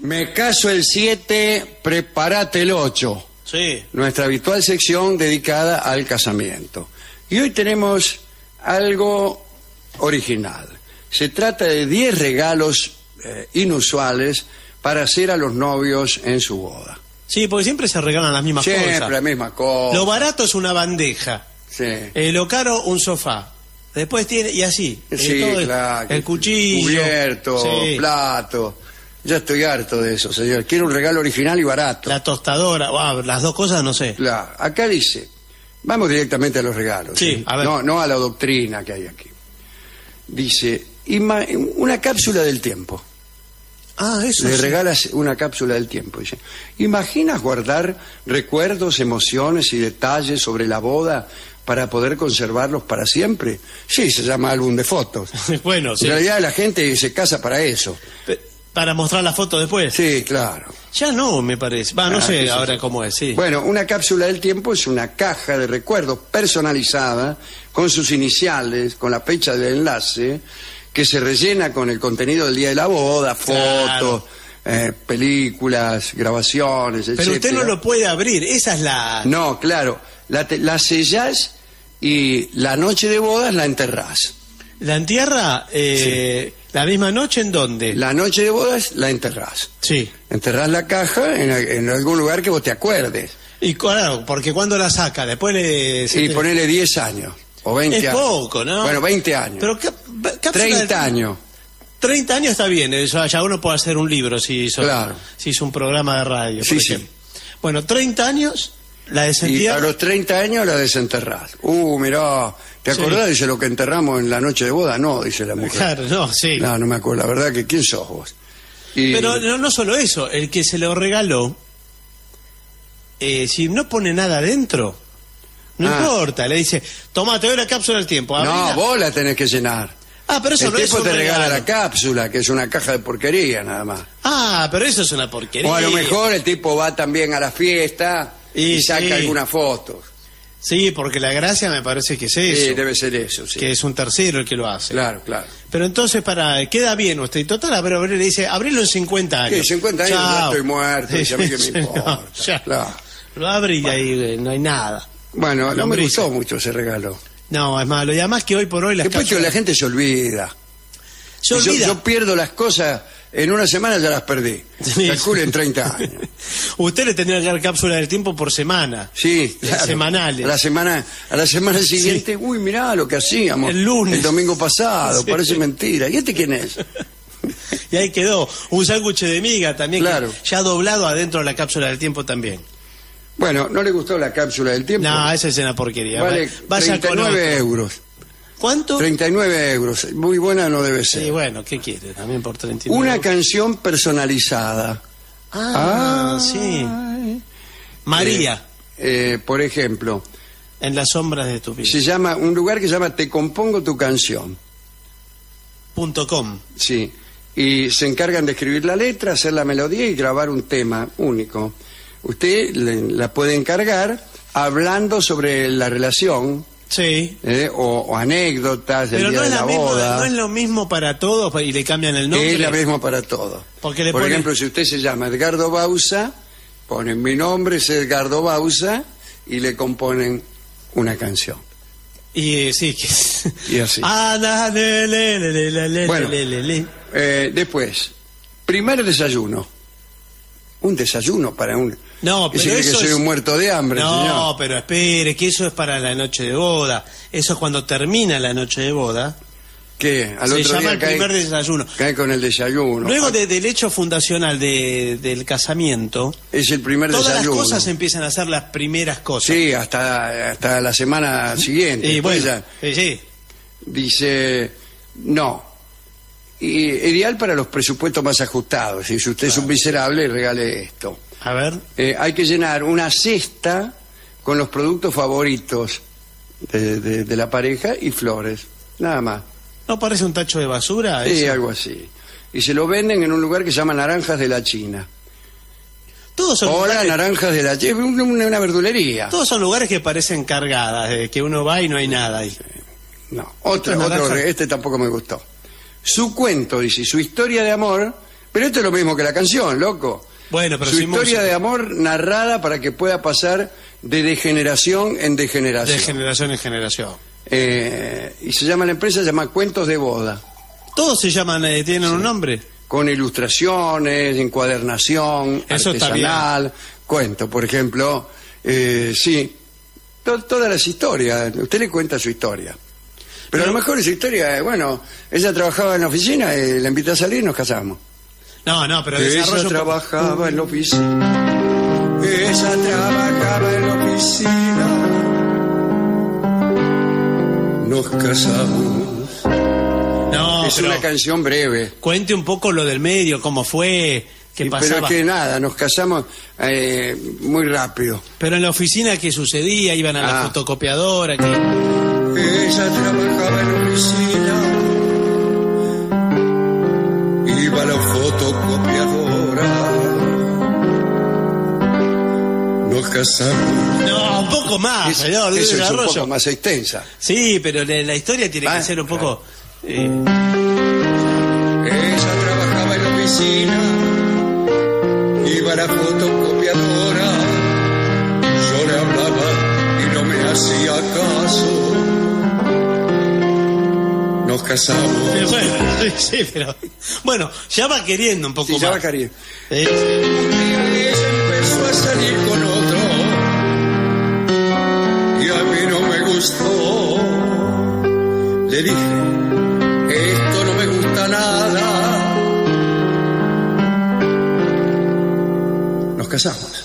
Me caso el 7, prepárate el 8. Sí. Nuestra habitual sección dedicada al casamiento. Y hoy tenemos algo original. Se trata de 10 regalos inusuales para hacer a los novios en su boda. Sí, porque siempre se regalan las mismas cosas. Siempre la misma cosa. Lo barato es una bandeja. Sí. Lo caro, un sofá. Después tiene, y así. Sí, todo claro. El cuchillo. Cubierto, sí. plato. Ya estoy harto de eso, señor. Quiero un regalo original y barato. La tostadora. Las dos cosas no sé. Claro. Acá dice, vamos directamente a los regalos. Sí, a ver. No a la doctrina que hay aquí. Dice, una cápsula del tiempo. Ah, eso Le sí. regalas una cápsula del tiempo. Dice, ¿imaginas guardar recuerdos, emociones y detalles sobre la boda para poder conservarlos para siempre? Sí, se llama álbum de fotos. Bueno, sí. En realidad la gente se casa para eso. Para mostrar la foto después. Sí, claro. Ya no, me parece. No sé qué sé ahora yo. cómo es, sí. Bueno, una cápsula del tiempo es una caja de recuerdos personalizada con sus iniciales, con la fecha del enlace, que se rellena con el contenido del día de la boda, fotos, películas, grabaciones, etc. Pero usted no lo puede abrir, esa es la... No, claro, la sellás y la noche de bodas la enterrás. ¿La entierra Sí. la misma noche en dónde? La noche de bodas la enterrás. Sí. Enterrás la caja en algún lugar que vos te acuerdes. Y claro, porque cuando la saca, después le... Y ponele 10 años. O 20 Es años. poco, ¿no? Bueno, 20 años. Pero 30 años. 30 años está bien, eso ya uno puede hacer un libro si hizo, Claro. si hizo un programa de radio, Sí, por sí. ejemplo. Bueno, 30 años, la Y a desentierra. los 30 años la desenterrás. Mirá, ¿te Sí. acordás? Dice, lo que enterramos en la noche de boda. No, dice la mujer. Claro, no, sí. No, no me acuerdo. La verdad que ¿quién sos vos? Y- Pero no solo eso, el que se lo regaló, si no pone nada adentro, no importa, le dice, toma, te doy la cápsula del tiempo. No, abrila. vos la tenés que llenar. Pero eso El no es tipo un te regala regalo. la cápsula, que es una caja de porquería nada más. Pero eso es una porquería. O a lo mejor el tipo va también a la fiesta y Y saca sí. algunas fotos. Sí, porque la gracia me parece que es eso. Sí, debe ser eso, sí. Que es un tercero el que lo hace. Claro, claro. Pero entonces, queda bien usted. Total, pero le dice, abrilo en 50 años. Sí, 50 años ya Chao. estoy muerto, y a mí que me importa. No, ya. Claro. Lo abre y ahí no hay nada. Bueno, no me Lombrices. gustó mucho ese regalo. No, es malo. Y además que hoy por hoy las Después que cápsulas- la gente se olvida. se olvida. Yo pierdo las cosas, en una semana ya las perdí. Sí. Calculen 30 años. Usted le tendría que dar cápsula del tiempo por semana. Sí, claro. Semanales. A la semana siguiente, uy, mirá lo que hacíamos. El lunes. El domingo pasado, Sí. parece mentira. ¿Y este quién es? Y ahí quedó. Un sándwich de miga también. Claro. Que ya doblado adentro de la cápsula del tiempo también. Bueno, ¿no le gustó la cápsula del tiempo? No, esa es una porquería. Vale Vaya con 39 otro. euros. ¿Cuánto? 39 euros. Muy buena no debe ser. Sí, bueno, ¿qué quiere? También por 39. Una canción personalizada. Sí. María, Por ejemplo, en las sombras de tu vida. se llama un lugar que se llama Te compongo tu canción. .com. Sí. Y se encargan de escribir la letra, hacer la melodía y grabar un tema único. Usted la puede encargar hablando sobre la relación Sí. o anécdotas del Pero día no de es, la la misma, boda. no es lo mismo para todos y le cambian el nombre. Es la misma para todo. Porque le Por pone- ejemplo, si usted se llama Edgardo Bausa, ponen mi nombre es Edgardo Bausa y le componen una canción. Y sí, que... Y así. Bueno. Después, primer desayuno. Un desayuno para un... No, ¿Qué se pero cree eso que soy es- un muerto de hambre, No, señor? pero espere, que eso es para la noche de boda. Eso es cuando termina la noche de boda. ¿Qué? Al Se otro llama día el primer desayuno. cae con el desayuno. Luego del hecho fundacional del casamiento, Es el primer todas desayuno. las cosas empiezan a ser las primeras cosas. Sí, hasta la semana siguiente. Y Después bueno, ya sí. dice, no. Y ideal para los presupuestos más ajustados. Si usted es un miserable, regale esto. A ver. Hay que llenar una cesta con los productos favoritos de la pareja y flores. Nada más. ¿No parece un tacho de basura? Sí, eso? algo así. Y se lo venden en un lugar que se llama Naranjas de la China. Todos son Hola, lugares, Naranjas de la China. Una verdulería. todos son lugares que parecen cargadas, que uno va y no hay nada ahí. No, otro, Naranja. este tampoco me gustó. Su cuento, dice, su historia de amor Pero esto es lo mismo que la canción, loco. Bueno, pero su sin historia música. de amor narrada para que pueda pasar de generación en degeneración. De generación en generación. Y se llama, la empresa se llama Cuentos de Boda. Todos se llaman, tienen un nombre. Con ilustraciones, encuadernación, Eso está artesanal, cuento, por ejemplo. Sí, todas las historias. Usted le cuenta su historia. Pero a lo mejor esa historia es, bueno, ella trabajaba en la oficina, la invité a salir y nos casamos. No, pero Ella desarrollo un poco. trabajaba en la oficina. Ella trabajaba en la oficina. Nos casamos. No, Es pero una canción breve. cuente un poco lo del medio, cómo fue, qué Pero pasaba. es que nada, nos casamos muy rápido. Pero en la oficina, ¿qué sucedía? Iban a la fotocopiadora, ¿qué? Ella trabajaba en la oficina. Iba a la fotocopiadora. Nos casamos. No, un poco más, señor, Eso es un desarrollo. poco más extensa. Sí, pero la historia tiene que ser un poco... Ella trabajaba en la oficina, iba a la fotocopiadora, yo le hablaba y no me hacía caso. Nos casamos. Bueno, sí, pero... Bueno, ya va queriendo un poco Sí, más. ya va cariño. Sí. Ella empezó a salir con otro y a mí no me gustó. Le dije, esto no me gusta nada. Nos casamos.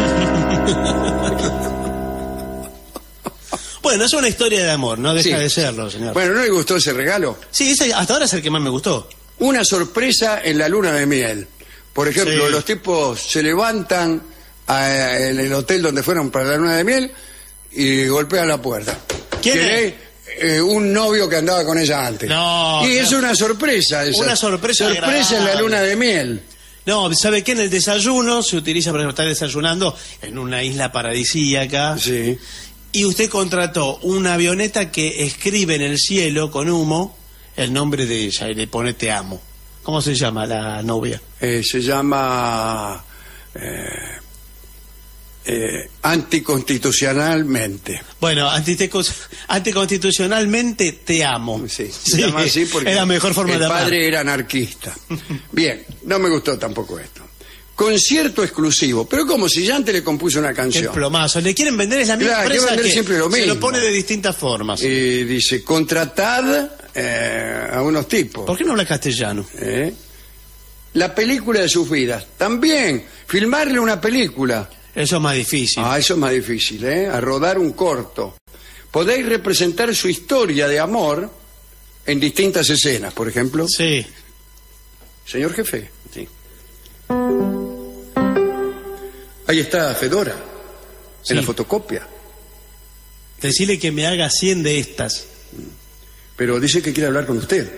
Bueno, es una historia de amor, no deja Sí. de serlo, señor. Bueno, ¿no le gustó ese regalo? Sí, ese hasta ahora es el que más me gustó. Una sorpresa en la luna de miel. Por ejemplo, Sí. los tipos se levantan en el hotel donde fueron para la luna de miel y golpean la puerta. ¿Quién ¿Querés? Un novio que andaba con ella antes. No, y es no. una sorpresa esa. Una sorpresa Sorpresa en la agradable. luna de miel. No, ¿sabe qué? En el desayuno se utiliza, por ejemplo, estar desayunando en una isla paradisíaca. Sí. Y usted contrató una avioneta que escribe en el cielo con humo el nombre de ella y le pone te amo. ¿Cómo se llama la novia? Se llama anticonstitucionalmente. Bueno, anticonstitucionalmente te amo. Sí, se llama así porque es la mejor forma el de amar. padre era anarquista. Bien, no me gustó tampoco esto. Concierto exclusivo, pero como si ya antes le compuso una Qué canción. plomazo. Le quieren vender, es la misma Claro, quiere empresa vender que siempre lo se mismo. lo pone de distintas formas. Dice, contratad a unos tipos. ¿Por qué no habla castellano? La película de sus vidas. También, filmarle una película. Eso es más difícil. Eso es más difícil, a rodar un corto. Podéis representar su historia de amor en distintas escenas, por ejemplo. Sí. Señor jefe. Sí. Ahí está Fedora, Sí. en la fotocopia. Decirle que me haga 100 de estas. Pero dice que quiere hablar con usted.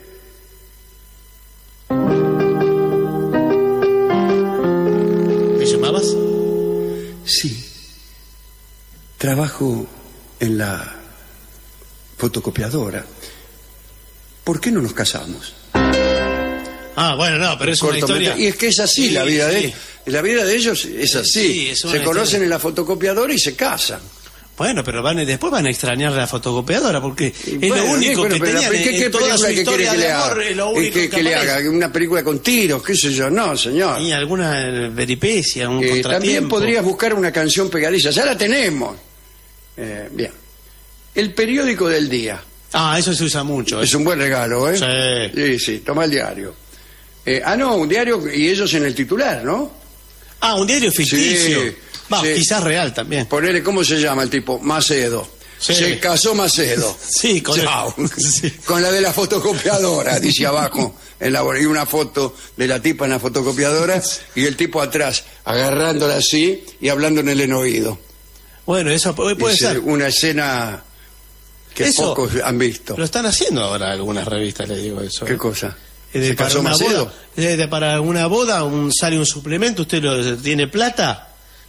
¿Me llamabas? Sí. Trabajo en la fotocopiadora. ¿Por qué no nos casamos? Ah, bueno, no, pero es una historia... Y es que es así, Sí, la vida sí. la vida de ellos es así. Sí, es una se conocen historia. en la fotocopiadora y se casan. Bueno, pero después van a extrañar la fotocopiadora porque es Bueno, lo único bueno, que pero tenían ¿qué en toda su película que quiere historia que de le amor, haga? es lo único Que le aparece. haga una película con tiros, qué sé yo. No, señor. Y alguna peripecia, un También contratiempo. podrías buscar una canción pegadiza. Ya la tenemos. Bien. El periódico del día. Ah, eso se usa mucho. Es un buen regalo, ¿eh? Sí. Sí, toma el diario. No, un diario y ellos en el titular, ¿no? Ah, un diario ficticio. Sí, Va, sí. quizás real también. Ponele, ¿cómo se llama el tipo? Macedo. Sí. Se casó Macedo. Sí, con Chao. Sí. Con la de la fotocopiadora, dice abajo. Y una foto de la tipa en la fotocopiadora y el tipo atrás, agarrándola así y hablando en el oído. Bueno, eso puede Es ser. una escena que Eso pocos han visto. Lo están haciendo ahora algunas revistas, le digo eso. ¿Qué cosa? ¿Se casó Macedo? Para una boda sale un suplemento, usted tiene plata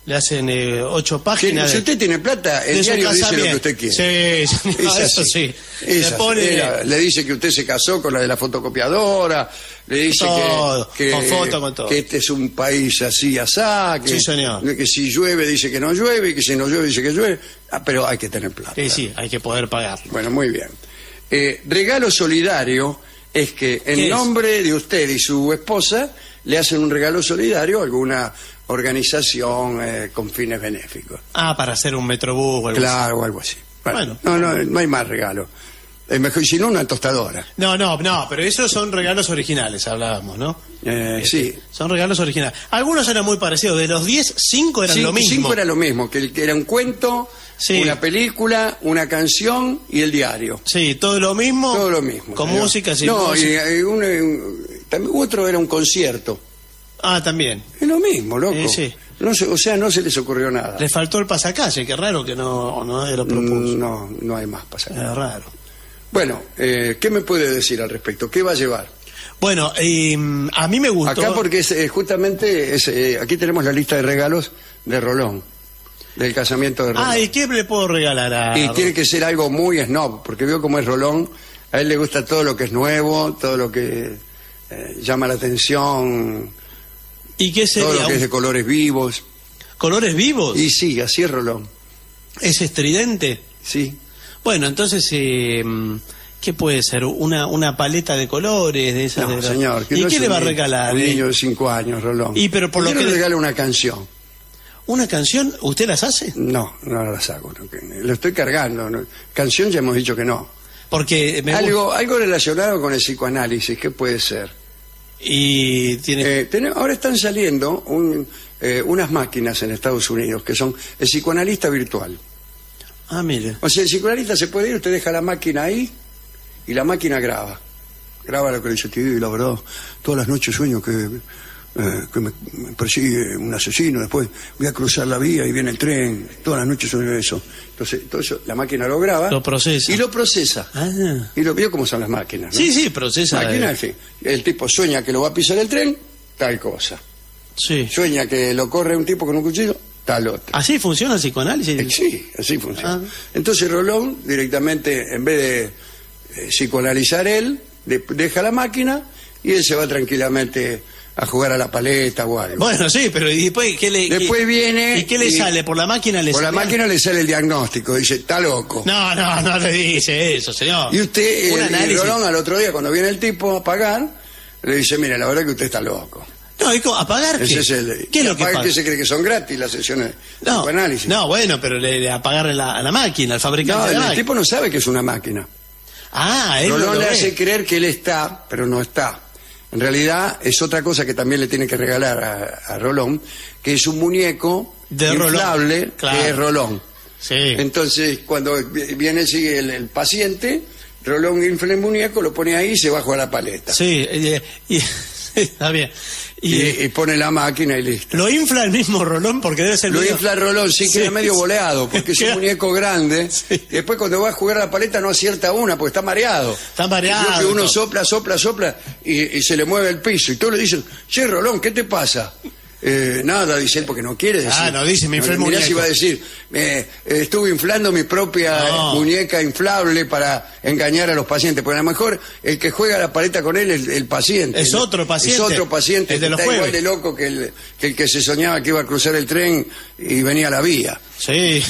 Le hacen 8 páginas. Si usted tiene plata, el diario dice lo que usted quiere. Sí, eso sí. Le dice que usted se casó con la de la fotocopiadora, le dice todo, con foto, con todo. que este es un país así, asá, sí, señor. Que si llueve dice que no llueve, y que si no llueve dice que llueve. Pero hay que tener plata. Sí, hay que poder pagarlo. Bueno, muy bien. Regalo solidario es que en nombre de usted y su esposa le hacen un regalo solidario a alguna organización con fines benéficos. Para hacer un metrobús o algo claro, así. o algo así. Bueno, no hay más regalo. Es mejor, si no, una tostadora. No, pero esos son regalos originales, hablábamos, ¿no? Sí. Son regalos originales. Algunos eran muy parecidos. De los 10, 5 eran lo mismo. 5 era lo mismo, que era un cuento, una película, una canción y el diario. Sí, todo lo mismo. Todo lo mismo. Con música, sin música. No, otro era un concierto. También. Es lo mismo, loco. Sí. No se les ocurrió nada. Le faltó el pasacalle, qué raro que no lo propuso. No hay más pasacalle. Es raro. Bueno, ¿qué me puede decir al respecto? ¿Qué va a llevar? Bueno, a mí me gustó... Acá porque justamente aquí tenemos la lista de regalos de Rolón, del casamiento de Rolón. ¿Y qué le puedo regalar a Y tiene que ser algo muy snob, porque veo cómo es Rolón, a él le gusta todo lo que es nuevo, todo lo que llama la atención, ¿y qué sería? Todo lo que es de colores vivos. ¿Colores vivos? Y sí, así es Rolón. ¿Es estridente? Sí. Bueno, entonces, ¿qué puede ser? ¿Una paleta de colores? De esas no, señor. ¿Y qué le va a regalar? Un niño de 5 años, Rolón. Pero por lo que le regala una canción. ¿Una canción? ¿Usted las hace? No las hago. Lo estoy cargando. ¿no? Canción ya hemos dicho que no. Porque algo relacionado con el psicoanálisis, ¿qué puede ser? Y tiene... ahora están saliendo unas máquinas en Estados Unidos que son el psicoanalista virtual. Mire. O sea, el psicoanalista se puede ir, usted deja la máquina ahí y la máquina graba. Graba lo que le dice, y la verdad, todas las noches sueño que me persigue un asesino, después voy a cruzar la vía y viene el tren, todas las noches sueño eso. Entonces, todo eso, la máquina lo graba. Lo procesa. Y lo procesa. Y lo vio cómo son las máquinas, ¿no? Sí, procesa. Máquina, sí. El tipo sueña que lo va a pisar el tren, tal cosa. Sí. Sueña que lo corre un tipo con un cuchillo, tal otra. ¿Así funciona el psicoanálisis? Sí, así funciona. Entonces Rolón directamente, en vez de psicoanalizar él, deja la máquina y él se va tranquilamente a jugar a la paleta o algo. Bueno, sí, pero ¿y después qué le viene? ¿Y qué le sale? ¿Por la máquina le sale? Por la máquina le sale el diagnóstico, dice, está loco. No le dice eso, señor. Y usted, el Rolón, al otro día, cuando viene el tipo a pagar, le dice, mira, la verdad que usted está loco. ¿A pagar qué? ¿Qué es lo que paga? ¿Qué se cree que son gratis las sesiones de psicoanálisis? No, bueno, pero a pagarle a la máquina, al fabricante de la máquina. El tipo no sabe que es una máquina. Él Rolón le hace creer que él está, pero no está. En realidad es otra cosa que también le tiene que regalar a Rolón, que es un muñeco inflable, claro, que es Rolón. Sí. Entonces, cuando viene el paciente, Rolón infla el muñeco, lo pone ahí y se va a jugar a la paleta. Sí, está bien. Y pone la máquina y listo. Lo infla el mismo Rolón porque debe ser... Lo infla Rolón, sí, queda medio boleado, porque es un muñeco grande. Sí. Y después cuando va a jugar a la paleta no acierta una, porque está mareado. Está mareado. Creo que uno sopla y se le mueve el piso. Y todos le dicen, che, Rolón, ¿qué te pasa? Nada, dice él, porque no quiere decir. No dice, me inflé el muñeco. Mirá si va a decir, estuve inflando mi propia muñeca inflable para engañar a los pacientes, porque a lo mejor el que juega la paleta con él es el paciente. Es otro paciente. Es otro paciente el de que los está jueves. igual de loco que el que se soñaba que iba a cruzar el tren y venía a la vía. Sí.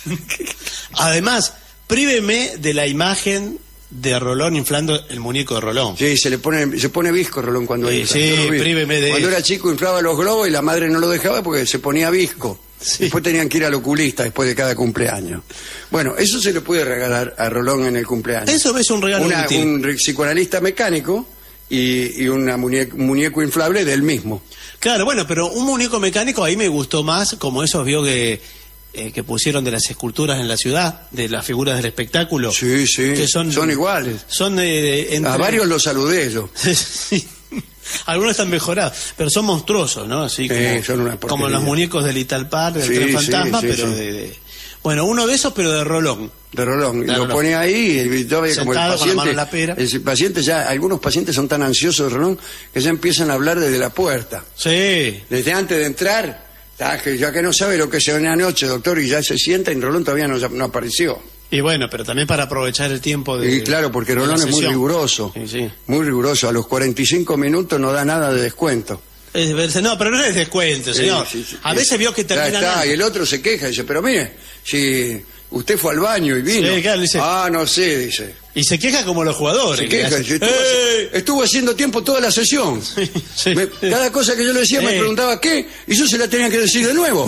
Además, príveme de la imagen de Rolón inflando el muñeco de Rolón. Sí, se pone visco Rolón cuando infla. Sí, príveme de Cuando era chico inflaba los globos y la madre no lo dejaba porque se ponía visco. Sí. Después tenían que ir al oculista después de cada cumpleaños. Bueno, eso se le puede regalar a Rolón en el cumpleaños. Eso es un regalo útil. Un psicoanalista mecánico y un muñeco inflable del mismo. Claro, bueno, pero un muñeco mecánico ahí me gustó más, como esos vio que pusieron de las esculturas en la ciudad, de las figuras del espectáculo. Sí, que son iguales. Son a varios los saludé yo. Sí. Algunos están mejorados, pero son monstruosos, ¿no? Así como los muñecos del Little Park, del Tren Fantasma, pero bueno, uno de esos, pero de Rolón. De Rolón, y lo pone ahí, y todavía como el paciente, con la mano en la pera. El paciente ya, algunos pacientes son tan ansiosos de Rolón que ya empiezan a hablar desde la puerta. Sí. Desde antes de entrar, Ya que no sabe lo que se ven anoche, doctor, y ya se sienta, y Rolón todavía no apareció. Y bueno, pero también para aprovechar el tiempo de... Y claro, porque Rolón es muy riguroso. Sí. Muy riguroso. A los 45 minutos no da nada de descuento. No, pero no es descuento, señor. Sí. A veces vio que termina... Y el otro se queja y dice, pero mire, si usted fue al baño y vino... Sí, claro, dice, no sé, dice. Y se queja como los jugadores. Se queja, estuvo haciendo tiempo toda la sesión. Sí. Cada cosa que yo le decía me preguntaba qué, y yo se la tenía que decir de nuevo.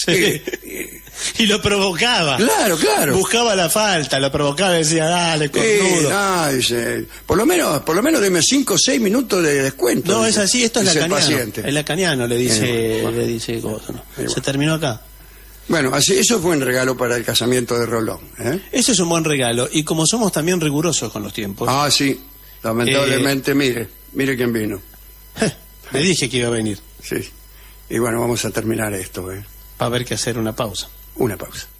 Y lo provocaba. Claro. Buscaba la falta, lo provocaba y decía, dale, cornudo. Dice, por lo menos deme 5 o 6 minutos de descuento. No, dice, es así, esto es lacaniano. Paciente. Es lacaniano, le dice cosa, ¿no? Se terminó acá. Bueno, así, eso fue un regalo para el casamiento de Rolón. Ese es un buen regalo. Y como somos también rigurosos con los tiempos. Sí. Lamentablemente, mire quién vino. Le dije que iba a venir. Sí. Y bueno, vamos a terminar esto. Va a haber que hacer una pausa. Una pausa.